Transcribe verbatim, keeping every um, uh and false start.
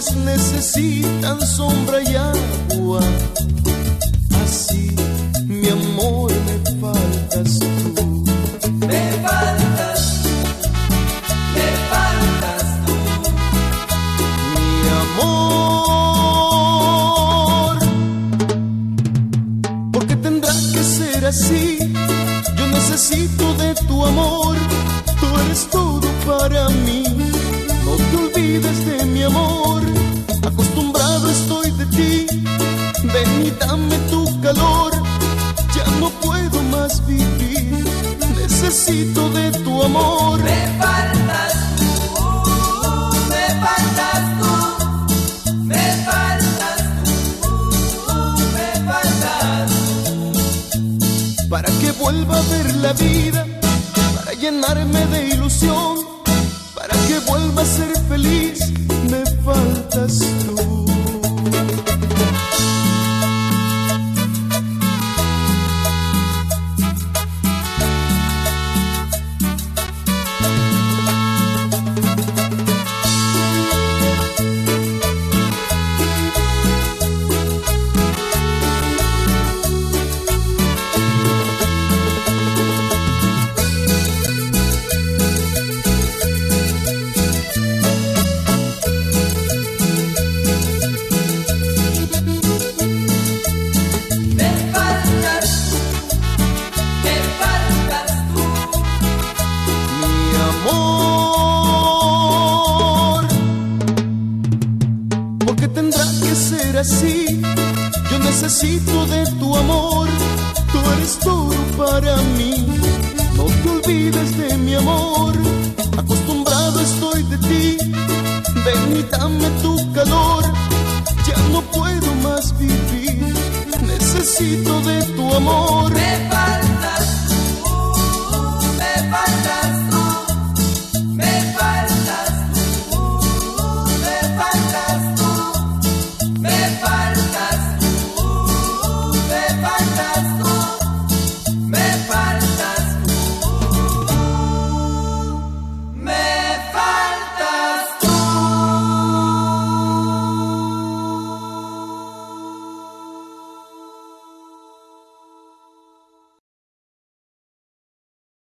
flores necesitan sombra y agua. Así, mi amor, me faltas tú. Me faltas, me faltas tú. Mi amor, ¿por qué tendrá que ser así? Yo necesito de tu amor. Tú eres todo para mí. No te olvides de mi amor. Acostumbrado estoy de ti. Ven y dame tu calor. Ya no puedo más vivir. Necesito de tu amor. Me faltas tú, me faltas tú, me faltas tú, me faltas tú. Para que vuelva a ver la vida, para llenarme de ilusión, para que vuelva a ser feliz, me faltas tú. Así, yo necesito de tu amor. Tú eres todo para mí. No te olvides de mi amor. Acostumbrado estoy de ti. Ven y dame tu calor. Ya no puedo más vivir. Necesito de tu amor. Me falta